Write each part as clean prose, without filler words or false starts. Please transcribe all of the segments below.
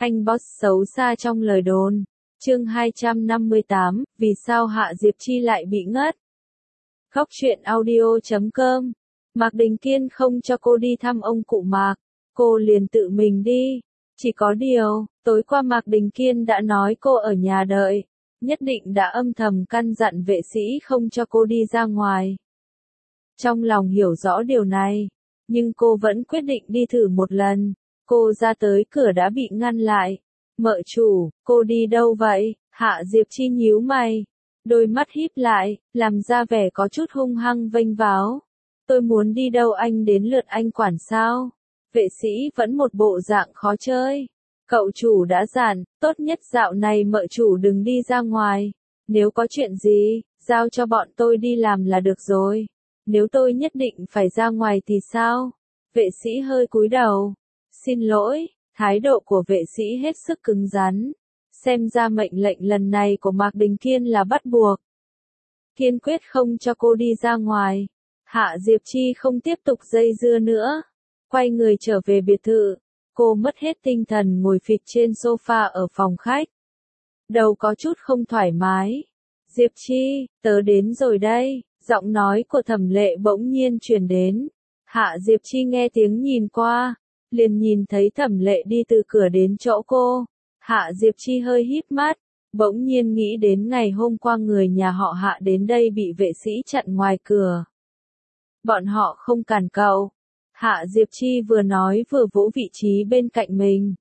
Anh boss xấu xa trong lời đồn. Chương 258, vì sao Hạ Diệp Chi lại bị ngất? Khóc chuyện audio.com. Mạc Đình Kiên không cho cô đi thăm ông cụ Mạc, cô liền tự mình đi. Chỉ có điều, tối qua Mạc Đình Kiên đã nói cô ở nhà đợi, nhất định đã âm thầm căn dặn vệ sĩ không cho cô đi ra ngoài. Trong lòng hiểu rõ điều này, nhưng cô vẫn quyết định đi thử một lần. Cô ra tới cửa đã bị ngăn lại. Mợ chủ, cô đi đâu vậy? Hạ Diệp Chi nhíu mày, đôi mắt híp lại, làm ra vẻ có chút hung hăng vênh váo. Tôi muốn đi đâu anh đến lượt anh quản sao? Vệ sĩ vẫn một bộ dạng khó chơi. Cậu chủ đã dặn, tốt nhất dạo này mợ chủ đừng đi ra ngoài. Nếu có chuyện gì, giao cho bọn tôi đi làm là được rồi. Nếu tôi nhất định phải ra ngoài thì sao? Vệ sĩ hơi cúi đầu. Xin lỗi, thái độ của vệ sĩ hết sức cứng rắn. Xem ra mệnh lệnh lần này của Mạc Đình Kiên là bắt buộc. Kiên quyết không cho cô đi ra ngoài. Hạ Diệp Chi không tiếp tục dây dưa nữa. Quay người trở về biệt thự. Cô mất hết tinh thần ngồi phịch trên sofa ở phòng khách. Đầu có chút không thoải mái. Diệp Chi, tớ đến rồi đây. Giọng nói của Thẩm Lệ bỗng nhiên truyền đến. Hạ Diệp Chi nghe tiếng nhìn qua, liền nhìn thấy Thẩm Lệ đi từ cửa đến chỗ cô. Hạ Diệp Chi hơi híp mắt, bỗng nhiên nghĩ đến ngày hôm qua người nhà họ Hạ đến đây bị vệ sĩ chặn ngoài cửa. Bọn họ không cản cậu. Hạ Diệp Chi vừa nói vừa vỗ vị trí bên cạnh mình.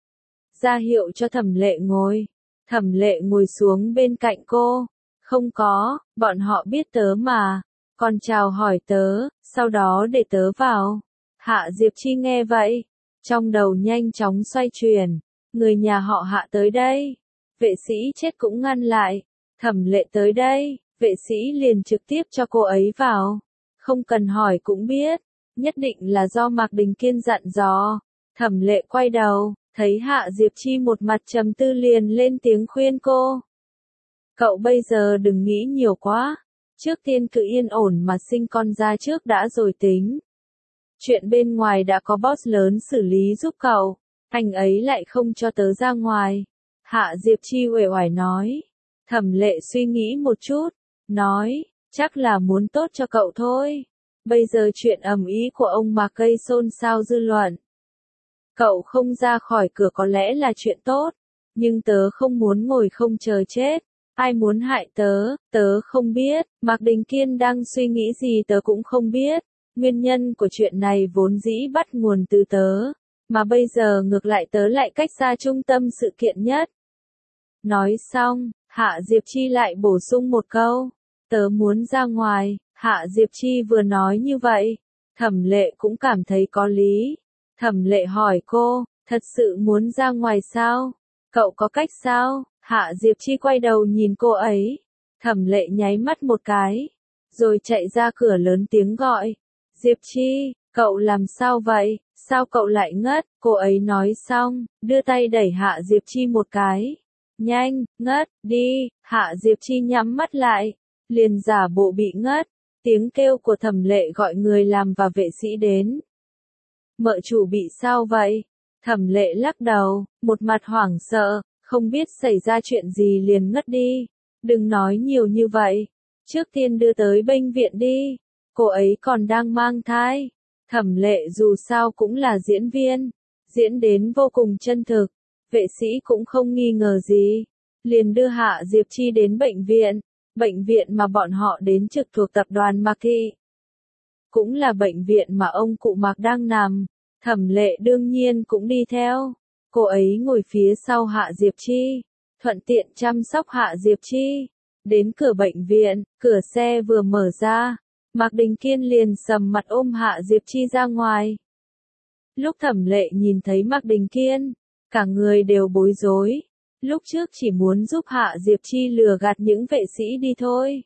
Ra hiệu cho Thẩm Lệ ngồi. Thẩm Lệ ngồi xuống bên cạnh cô. Không có, bọn họ biết tớ mà. Còn chào hỏi tớ, sau đó để tớ vào. Hạ Diệp Chi nghe vậy, trong đầu nhanh chóng xoay chuyển. Người nhà họ Hạ tới đây. Vệ sĩ chết cũng ngăn lại. Thẩm Lệ tới đây, vệ sĩ liền trực tiếp cho cô ấy vào. Không cần hỏi cũng biết, nhất định là do Mạc Đình Kiên dặn dò. Thẩm Lệ quay đầu, thấy Hạ Diệp Chi một mặt trầm tư liền lên tiếng khuyên cô. Cậu bây giờ đừng nghĩ nhiều quá. Trước tiên cứ yên ổn mà sinh con ra trước đã rồi tính. Chuyện bên ngoài đã có boss lớn xử lý giúp cậu. Anh ấy lại không cho tớ ra ngoài. Hạ Diệp Chi uể oải nói. Thẩm Lệ suy nghĩ một chút. Nói, chắc là muốn tốt cho cậu thôi. Bây giờ chuyện ầm ĩ của ông Mạc gây xôn xao dư luận. Cậu không ra khỏi cửa có lẽ là chuyện tốt. Nhưng tớ không muốn ngồi không chờ chết. Ai muốn hại tớ, tớ không biết. Mạc Đình Kiên đang suy nghĩ gì tớ cũng không biết. Nguyên nhân của chuyện này vốn dĩ bắt nguồn từ tớ. Mà bây giờ ngược lại tớ lại cách xa trung tâm sự kiện nhất. Nói xong, Hạ Diệp Chi lại bổ sung một câu. Tớ muốn ra ngoài. Hạ Diệp Chi vừa nói như vậy. Thẩm Lệ cũng cảm thấy có lý. Thẩm Lệ hỏi cô, thật sự muốn ra ngoài sao? Cậu có cách sao? Hạ Diệp Chi quay đầu nhìn cô ấy. Thẩm Lệ nháy mắt một cái. Rồi chạy ra cửa lớn tiếng gọi. Diệp Chi, cậu làm sao vậy? Sao cậu lại ngất? Cô ấy nói xong, đưa tay đẩy Hạ Diệp Chi một cái. Nhanh, ngất, đi. Hạ Diệp Chi nhắm mắt lại. Liền giả bộ bị ngất. Tiếng kêu của Thẩm Lệ gọi người làm và vệ sĩ đến. Mợ chủ bị sao vậy? Thẩm Lệ lắc đầu, một mặt hoảng sợ. Không biết xảy ra chuyện gì liền ngất đi. Đừng nói nhiều như vậy. Trước tiên đưa tới bệnh viện đi. Cô ấy còn đang mang thai. Thẩm Lệ dù sao cũng là diễn viên. Diễn đến vô cùng chân thực. Vệ sĩ cũng không nghi ngờ gì. Liền đưa Hạ Diệp Chi đến bệnh viện. Bệnh viện mà bọn họ đến trực thuộc tập đoàn Mạc Thị. Cũng là bệnh viện mà ông cụ Mạc đang nằm. Thẩm Lệ đương nhiên cũng đi theo. Cô ấy ngồi phía sau Hạ Diệp Chi, thuận tiện chăm sóc Hạ Diệp Chi. Đến cửa bệnh viện, cửa xe vừa mở ra, Mạc Đình Kiên liền sầm mặt ôm Hạ Diệp Chi ra ngoài. Lúc Thẩm Lệ nhìn thấy Mạc Đình Kiên, cả người đều bối rối. Lúc trước chỉ muốn giúp Hạ Diệp Chi lừa gạt những vệ sĩ đi thôi.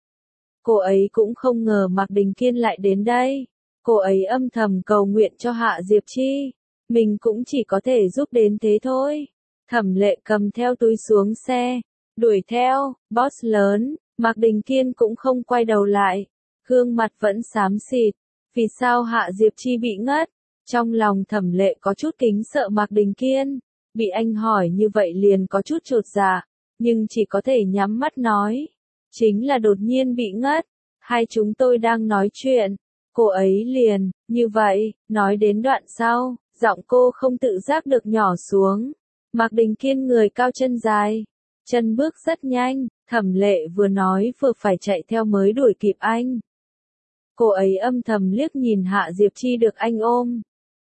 Cô ấy cũng không ngờ Mạc Đình Kiên lại đến đây. Cô ấy âm thầm cầu nguyện cho Hạ Diệp Chi. Mình cũng chỉ có thể giúp đến thế thôi. Thẩm Lệ cầm theo túi xuống xe, đuổi theo. Boss lớn. Mạc Đình Kiên cũng không quay đầu lại. Gương mặt vẫn xám xịt. Vì sao Hạ Diệp Chi bị ngất? Trong lòng Thẩm Lệ có chút kính sợ Mạc Đình Kiên. Bị anh hỏi như vậy liền có chút chột dạ, nhưng chỉ có thể nhắm mắt nói. Chính là đột nhiên bị ngất. Hai chúng tôi đang nói chuyện. Cô ấy liền, như vậy, nói đến đoạn sau, giọng cô không tự giác được nhỏ xuống. Mạc Đình Kiên người cao chân dài, chân bước rất nhanh, Thẩm Lệ vừa nói vừa phải chạy theo mới đuổi kịp anh. Cô ấy âm thầm liếc nhìn Hạ Diệp Chi được anh ôm.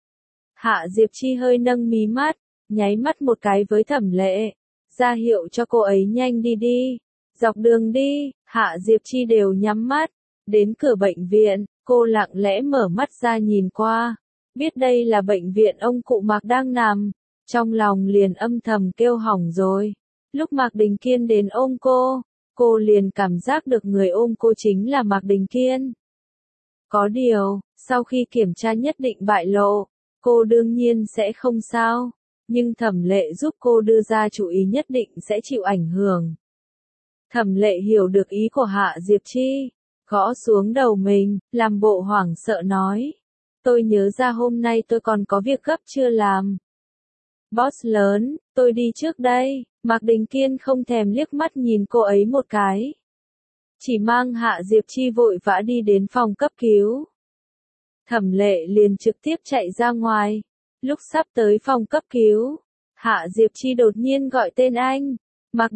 Hạ Diệp Chi hơi nâng mí mắt, nháy mắt một cái với Thẩm Lệ, ra hiệu cho cô ấy nhanh đi đi. Dọc đường đi, Hạ Diệp Chi đều nhắm mắt. Đến cửa bệnh viện, cô lặng lẽ mở mắt ra nhìn qua. Biết đây là bệnh viện ông cụ Mạc đang nằm. Trong lòng liền âm thầm kêu hỏng rồi. Lúc Mạc Đình Kiên đến ôm cô liền cảm giác được người ôm cô chính là Mạc Đình Kiên. Có điều, sau khi kiểm tra nhất định bại lộ, cô đương nhiên sẽ không sao. Nhưng Thẩm Lệ giúp cô đưa ra chú ý nhất định sẽ chịu ảnh hưởng. Thẩm Lệ hiểu được ý của Hạ Diệp Chi, gõ xuống đầu mình, làm bộ hoảng sợ nói. Tôi nhớ ra hôm nay tôi còn có việc gấp chưa làm. Boss lớn, tôi đi trước đây. Mạc Đình Kiên không thèm liếc mắt nhìn cô ấy một cái. Chỉ mang Hạ Diệp Chi vội vã đi đến phòng cấp cứu. Thẩm Lệ liền trực tiếp chạy ra ngoài. Lúc sắp tới phòng cấp cứu, Hạ Diệp Chi đột nhiên gọi tên anh. Mạc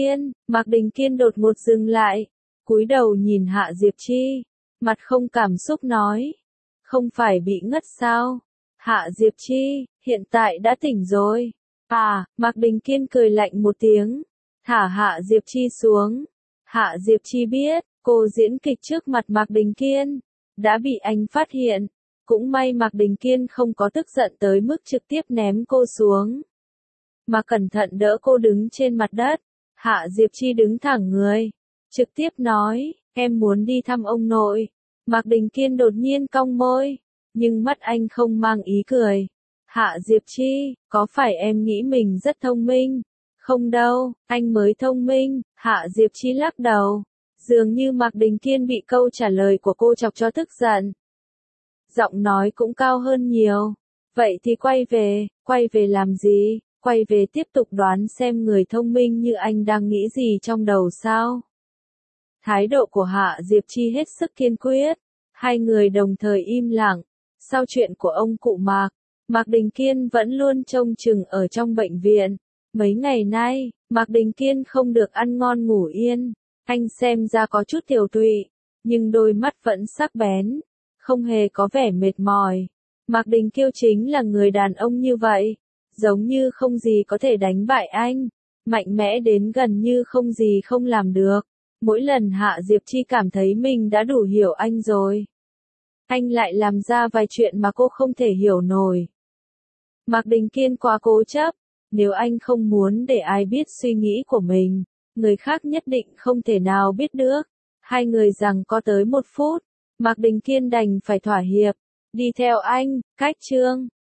Đình Kiên đột ngột dừng lại. Cúi đầu nhìn Hạ Diệp Chi. Mặt không cảm xúc nói. Không phải bị ngất sao? Hạ Diệp Chi, hiện tại đã tỉnh rồi. À, Mạc Đình Kiên cười lạnh một tiếng. Thả Hạ Diệp Chi xuống. Hạ Diệp Chi biết, cô diễn kịch trước mặt Mạc Đình Kiên. Đã bị anh phát hiện. Cũng may Mạc Đình Kiên không có tức giận tới mức trực tiếp ném cô xuống. Mà cẩn thận đỡ cô đứng trên mặt đất. Hạ Diệp Chi đứng thẳng người. Trực tiếp nói, em muốn đi thăm ông nội. Mạc Đình Kiên đột nhiên cong môi. Nhưng mắt anh không mang ý cười. Hạ Diệp Chi, có phải em nghĩ mình rất thông minh? Không đâu, anh mới thông minh. Hạ Diệp Chi lắc đầu. Dường như Mạc Đình Kiên bị câu trả lời của cô chọc cho tức giận. Giọng nói cũng cao hơn nhiều. Vậy thì quay về làm gì? Quay về tiếp tục đoán xem người thông minh như anh đang nghĩ gì trong đầu sao? Thái độ của Hạ Diệp Chi hết sức kiên quyết. Hai người đồng thời im lặng. Sau chuyện của ông cụ Mạc, Mạc Đình Kiên vẫn luôn trông chừng ở trong bệnh viện. Mấy ngày nay, Mạc Đình Kiên không được ăn ngon ngủ yên. Anh xem ra có chút tiều tụy, nhưng đôi mắt vẫn sắc bén, không hề có vẻ mệt mỏi. Mạc Đình Kiêu chính là người đàn ông như vậy, giống như không gì có thể đánh bại anh, mạnh mẽ đến gần như không gì không làm được. Mỗi lần Hạ Diệp Chi cảm thấy mình đã đủ hiểu anh rồi, anh lại làm ra vài chuyện mà cô không thể hiểu nổi. Mạc Đình Kiên quá cố chấp, nếu anh không muốn để ai biết suy nghĩ của mình, người khác nhất định không thể nào biết được. Hai người giằng co tới 1 phút, Mạc Đình Kiên đành phải thỏa hiệp, đi theo anh, cách chương.